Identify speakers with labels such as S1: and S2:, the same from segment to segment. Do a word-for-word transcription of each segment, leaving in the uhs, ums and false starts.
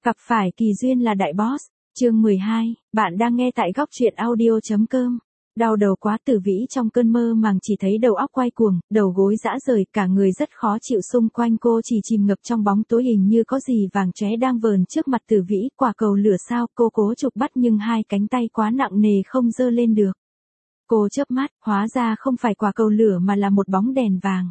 S1: Gặp phải kỳ duyên là đại boss. Chương mười hai, bạn đang nghe tại góc truyện audio.com. Đau đầu quá, Tử Vĩ trong cơn mơ màng chỉ thấy đầu óc quay cuồng, đầu gối rã rời, cả người rất khó chịu, xung quanh cô chỉ chìm ngập trong bóng tối, hình như có gì vàng chóe đang vờn trước mặt Tử Vĩ, quả cầu lửa sao, cô cố chụp bắt nhưng hai cánh tay quá nặng nề không giơ lên được. Cô chớp mắt, hóa ra không phải quả cầu lửa mà là một bóng đèn vàng.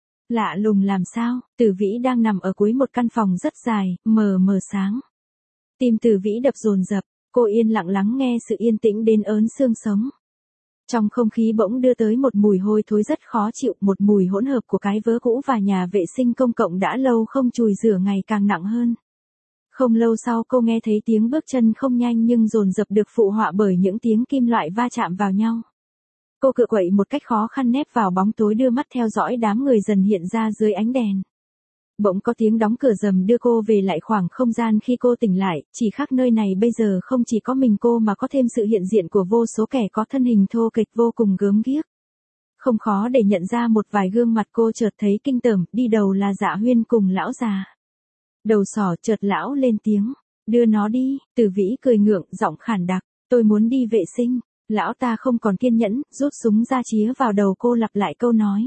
S1: Lạ lùng làm sao, Tử Vĩ đang nằm ở cuối một căn phòng rất dài, mờ mờ sáng. Tim Tử Vĩ đập dồn dập, cô yên lặng lắng nghe sự yên tĩnh đến ớn xương sống. Trong không khí bỗng đưa tới một mùi hôi thối rất khó chịu, một mùi hỗn hợp của cái vớ cũ và nhà vệ sinh công cộng đã lâu không chùi rửa ngày càng nặng hơn. Không lâu sau cô nghe thấy tiếng bước chân không nhanh nhưng dồn dập được phụ họa bởi những tiếng kim loại va chạm vào nhau. Cô cựa quậy một cách khó khăn nép vào bóng tối, đưa mắt theo dõi đám người dần hiện ra dưới ánh đèn. Bỗng có tiếng đóng cửa rầm đưa cô về lại khoảng không gian khi cô tỉnh lại, chỉ khác nơi này bây giờ không chỉ có mình cô mà có thêm sự hiện diện của vô số kẻ có thân hình thô kệch vô cùng gớm ghiếc. Không khó để nhận ra một vài gương mặt, cô chợt thấy kinh tởm, đi đầu là Dạ Huyên cùng lão già. Đầu sỏ chợt lão lên tiếng, đưa nó đi. Tử Vĩ cười ngượng, giọng khản đặc, tôi muốn đi vệ sinh. Lão ta không còn kiên nhẫn, rút súng ra chĩa vào đầu cô, lặp lại câu nói.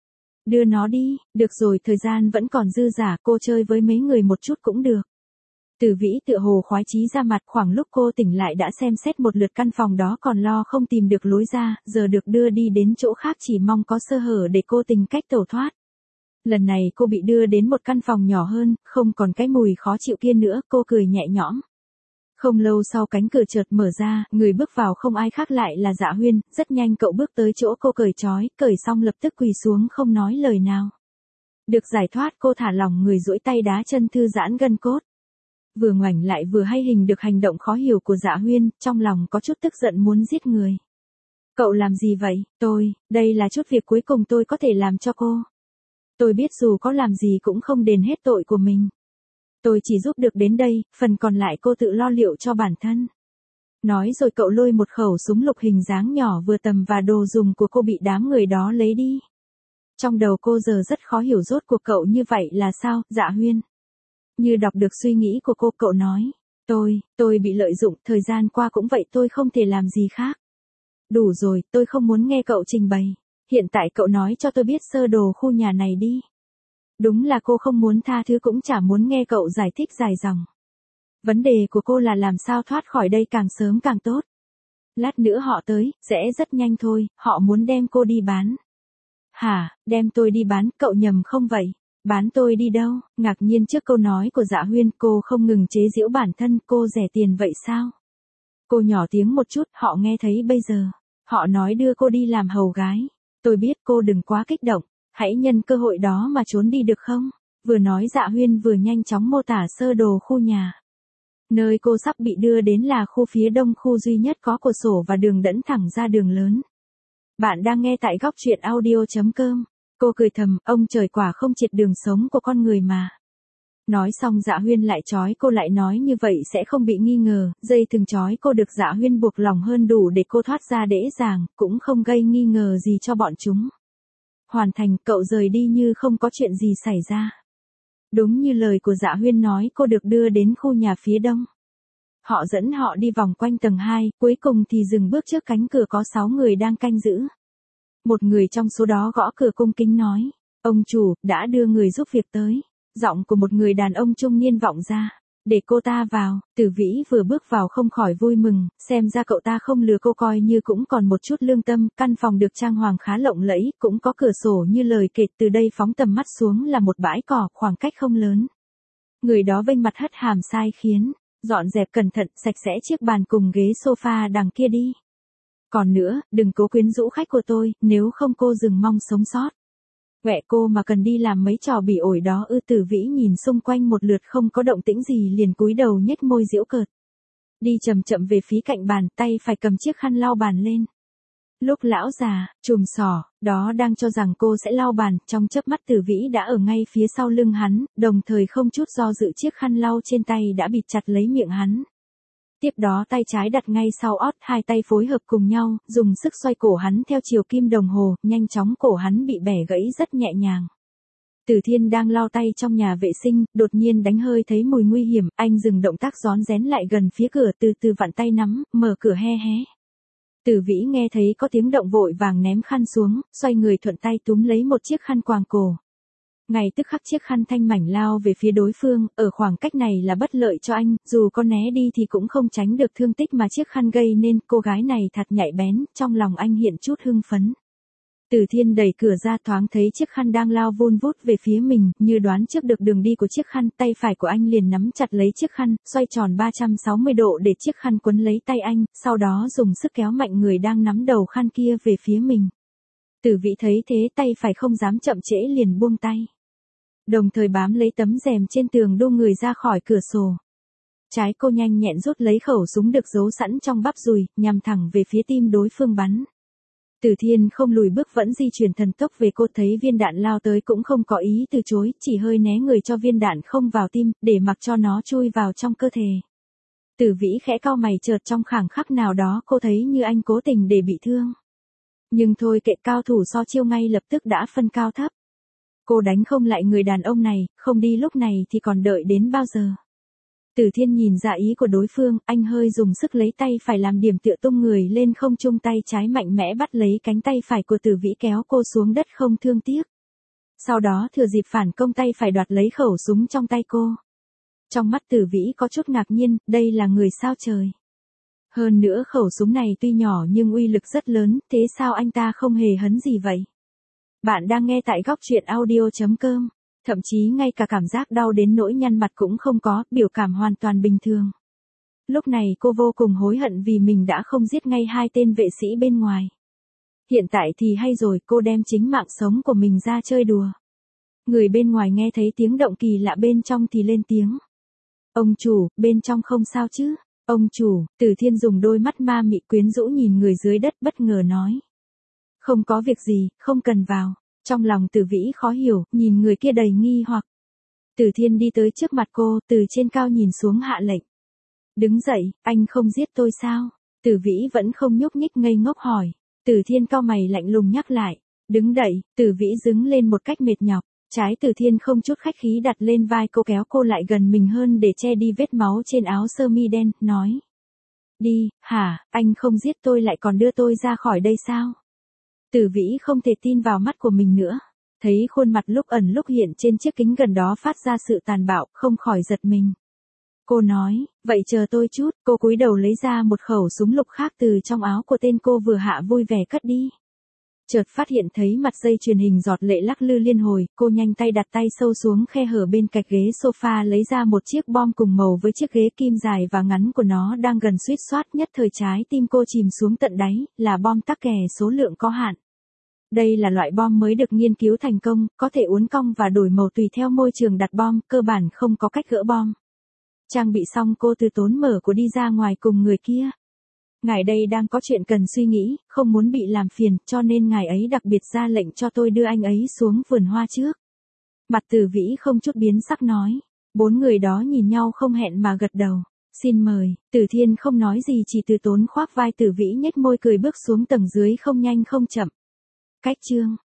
S1: Đưa nó đi, được rồi, thời gian vẫn còn dư dả, cô chơi với mấy người một chút cũng được. Tử Vĩ tựa hồ khoái chí ra mặt, khoảng lúc cô tỉnh lại đã xem xét một lượt căn phòng đó, còn lo không tìm được lối ra, giờ được đưa đi đến chỗ khác chỉ mong có sơ hở để cô tìm cách tẩu thoát. Lần này cô bị đưa đến một căn phòng nhỏ hơn, không còn cái mùi khó chịu kia nữa, cô cười nhẹ nhõm. Không lâu sau cánh cửa chợt mở ra, người bước vào không ai khác lại là Dạ Huyên, rất nhanh cậu bước tới chỗ cô cởi trói, cởi xong lập tức quỳ xuống không nói lời nào. Được giải thoát, cô thả lỏng người, duỗi tay đá chân thư giãn gân cốt. Vừa ngoảnh lại vừa hay hình được hành động khó hiểu của Dạ Huyên, trong lòng có chút tức giận muốn giết người. Cậu làm gì vậy? Tôi, đây là chút việc cuối cùng tôi có thể làm cho cô. Tôi biết dù có làm gì cũng không đền hết tội của mình. Tôi chỉ giúp được đến đây, phần còn lại cô tự lo liệu cho bản thân. Nói rồi cậu lôi một khẩu súng lục hình dáng nhỏ vừa tầm và đồ dùng của cô bị đám người đó lấy đi. Trong đầu cô giờ rất khó hiểu rốt cuộc cậu như vậy là sao, Dạ Huyên. Như đọc được suy nghĩ của cô, cậu nói. Tôi, tôi bị lợi dụng, thời gian qua cũng vậy, tôi không thể làm gì khác. Đủ rồi, tôi không muốn nghe cậu trình bày. Hiện tại cậu nói cho tôi biết sơ đồ khu nhà này đi. Đúng là cô không muốn tha thứ cũng chả muốn nghe cậu giải thích dài dòng. Vấn đề của cô là làm sao thoát khỏi đây càng sớm càng tốt. Lát nữa họ tới, sẽ rất nhanh thôi, họ muốn đem cô đi bán. Hả, đem tôi đi bán, cậu nhầm không vậy? Bán tôi đi đâu? Ngạc nhiên trước câu nói của Dạ Huyên, cô không ngừng chế giễu bản thân, cô rẻ tiền vậy sao? Cô nhỏ tiếng một chút, họ nghe thấy bây giờ. Họ nói đưa cô đi làm hầu gái. Tôi biết, cô đừng quá kích động. Hãy nhân cơ hội đó mà trốn đi được không? Vừa nói Dạ Huyên vừa nhanh chóng mô tả sơ đồ khu nhà. Nơi cô sắp bị đưa đến là khu phía đông, khu duy nhất có cửa sổ và đường dẫn thẳng ra đường lớn. Bạn đang nghe tại góc truyện audio.com. Cô cười thầm, ông trời quả không triệt đường sống của con người mà. Nói xong Dạ Huyên lại trói cô lại, nói như vậy sẽ không bị nghi ngờ, dây thừng trói cô được Dạ Huyên buộc lòng hơn đủ để cô thoát ra dễ dàng, cũng không gây nghi ngờ gì cho bọn chúng. Hoàn thành, cậu rời đi như không có chuyện gì xảy ra. Đúng như lời của Dạ Huyên nói, cô được đưa đến khu nhà phía đông. Họ dẫn họ đi vòng quanh tầng hai, cuối cùng thì dừng bước trước cánh cửa, có sáu người đang canh giữ. Một người trong số đó gõ cửa cung kính nói, ông chủ, đã đưa người giúp việc tới. Giọng của một người đàn ông trung niên vọng ra, để cô ta vào. Tử Vĩ vừa bước vào không khỏi vui mừng, xem ra cậu ta không lừa cô, coi như cũng còn một chút lương tâm. Căn phòng được trang hoàng khá lộng lẫy, cũng có cửa sổ như lời kể, từ đây phóng tầm mắt xuống là một bãi cỏ, khoảng cách không lớn. Người đó vênh mặt hất hàm sai khiến, dọn dẹp cẩn thận, sạch sẽ chiếc bàn cùng ghế sofa đằng kia đi. Còn nữa, đừng cố quyến rũ khách của tôi, nếu không cô đừng mong sống sót. Quẹ cô mà cần đi làm mấy trò bỉ ổi đó ư? Tử Vĩ nhìn xung quanh một lượt không có động tĩnh gì liền cúi đầu nhếch môi giễu cợt. Đi chậm chậm về phía cạnh bàn, tay phải cầm chiếc khăn lau bàn lên. Lúc lão già, chùm sỏ, đó đang cho rằng cô sẽ lau bàn, trong chớp mắt Tử Vĩ đã ở ngay phía sau lưng hắn, đồng thời không chút do dự chiếc khăn lau trên tay đã bịt chặt lấy miệng hắn. Tiếp đó tay trái đặt ngay sau ót, hai tay phối hợp cùng nhau, dùng sức xoay cổ hắn theo chiều kim đồng hồ, nhanh chóng cổ hắn bị bẻ gãy rất nhẹ nhàng. Từ Thiên đang lau tay trong nhà vệ sinh, đột nhiên đánh hơi thấy mùi nguy hiểm, anh dừng động tác rón rén lại gần phía cửa, từ từ vặn tay nắm, mở cửa he hé. Từ Vĩ nghe thấy có tiếng động vội vàng ném khăn xuống, xoay người thuận tay túm lấy một chiếc khăn quàng cổ. Ngay tức khắc chiếc khăn thanh mảnh lao về phía đối phương, ở khoảng cách này là bất lợi cho anh, dù có né đi thì cũng không tránh được thương tích mà chiếc khăn gây nên, cô gái này thật nhạy bén, trong lòng anh hiện chút hưng phấn. Từ Thiên đẩy cửa ra thoáng thấy chiếc khăn đang lao vun vút về phía mình, như đoán trước được đường đi của chiếc khăn, tay phải của anh liền nắm chặt lấy chiếc khăn, xoay tròn ba trăm sáu mươi độ để chiếc khăn quấn lấy tay anh, sau đó dùng sức kéo mạnh người đang nắm đầu khăn kia về phía mình. Từ Vĩ thấy thế tay phải không dám chậm trễ liền buông tay. Đồng thời bám lấy tấm rèm trên tường đu người ra khỏi cửa sổ. Trái cô nhanh nhẹn rút lấy khẩu súng được giấu sẵn trong bắp dùi, nhằm thẳng về phía tim đối phương bắn. Từ Thiên không lùi bước vẫn di chuyển thần tốc về, cô thấy viên đạn lao tới cũng không có ý từ chối, chỉ hơi né người cho viên đạn không vào tim, để mặc cho nó chui vào trong cơ thể. Từ Vĩ khẽ cau mày, chợt trong khoảng khắc nào đó cô thấy như anh cố tình để bị thương. Nhưng thôi kệ, cao thủ so chiêu ngay lập tức đã phân cao thấp. Cô đánh không lại người đàn ông này, không đi lúc này thì còn đợi đến bao giờ. Từ Thiên nhìn ra ý của đối phương, anh hơi dùng sức lấy tay phải làm điểm tựa tung người lên không trung, tay trái mạnh mẽ bắt lấy cánh tay phải của Từ Vĩ kéo cô xuống đất không thương tiếc. Sau đó thừa dịp phản công tay phải đoạt lấy khẩu súng trong tay cô. Trong mắt Từ Vĩ có chút ngạc nhiên, đây là người sao trời. Hơn nữa khẩu súng này tuy nhỏ nhưng uy lực rất lớn, thế sao anh ta không hề hấn gì vậy? Bạn đang nghe tại góc truyện audio chấm com. Thậm chí ngay cả cảm giác đau đến nỗi nhăn mặt cũng không có, biểu cảm hoàn toàn bình thường. Lúc này cô vô cùng hối hận vì mình đã không giết ngay hai tên vệ sĩ bên ngoài. Hiện tại thì hay rồi, cô đem chính mạng sống của mình ra chơi đùa. Người bên ngoài nghe thấy tiếng động kỳ lạ bên trong thì lên tiếng. Ông chủ, bên trong không sao chứ? Ông chủ, Từ Thiên dùng đôi mắt ma mị quyến rũ nhìn người dưới đất bất ngờ nói. Không có việc gì, không cần vào. Trong lòng Từ Vĩ khó hiểu, nhìn người kia đầy nghi hoặc. Từ Thiên đi tới trước mặt cô, từ trên cao nhìn xuống hạ lệnh. Đứng dậy, anh không giết tôi sao? Từ Vĩ vẫn không nhúc nhích, ngây ngốc hỏi. Từ Thiên cau mày lạnh lùng nhắc lại. Đứng đậy, Từ Vĩ đứng lên một cách mệt nhọc. Trái Từ Thiên không chút khách khí đặt lên vai cô, kéo cô lại gần mình hơn để che đi vết máu trên áo sơ mi đen, nói. Đi, hả, anh không giết tôi lại còn đưa tôi ra khỏi đây sao? Từ Vĩ không thể tin vào mắt của mình nữa. Thấy khuôn mặt lúc ẩn lúc hiện trên chiếc kính gần đó phát ra sự tàn bạo, không khỏi giật mình. Cô nói, vậy chờ tôi chút, cô cúi đầu lấy ra một khẩu súng lục khác từ trong áo của tên cô vừa hạ, vui vẻ cất đi. Chợt phát hiện thấy mặt dây truyền hình giọt lệ lắc lư liên hồi, cô nhanh tay đặt tay sâu xuống khe hở bên cạnh ghế sofa lấy ra một chiếc bom cùng màu với chiếc ghế kim dài và ngắn của nó đang gần suýt soát, nhất thời trái tim cô chìm xuống tận đáy, là bom tắc kè số lượng có hạn. Đây là loại bom mới được nghiên cứu thành công, có thể uốn cong và đổi màu tùy theo môi trường đặt bom, cơ bản không có cách gỡ bom. Trang bị xong cô từ tốn mở của đi ra ngoài cùng người kia. Ngài đây đang có chuyện cần suy nghĩ, không muốn bị làm phiền, cho nên ngài ấy đặc biệt ra lệnh cho tôi đưa anh ấy xuống vườn hoa trước. Mặt Từ Vĩ không chút biến sắc nói. Bốn người đó nhìn nhau không hẹn mà gật đầu. Xin mời, Từ Thiên không nói gì, chỉ từ tốn khoác vai Từ Vĩ nhếch môi cười bước xuống tầng dưới không nhanh không chậm. Cách chương